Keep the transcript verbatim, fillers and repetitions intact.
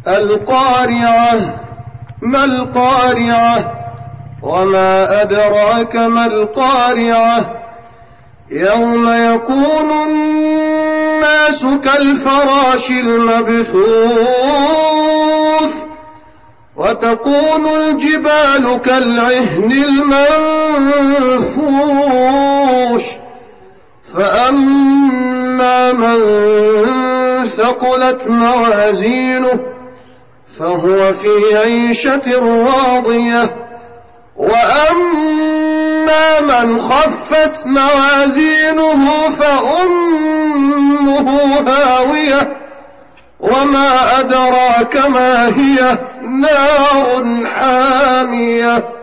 القارعة ما القارعة وما أدراك ما القارعة يوم يكون الناس كالفراش المبثوث وتكون الجبال كالعهن المنفوش فأما من ثقلت موازينه فهو في عيشة راضية وأما من خفت موازينه فأمه هاوية وما أدراك ما هي نار حامية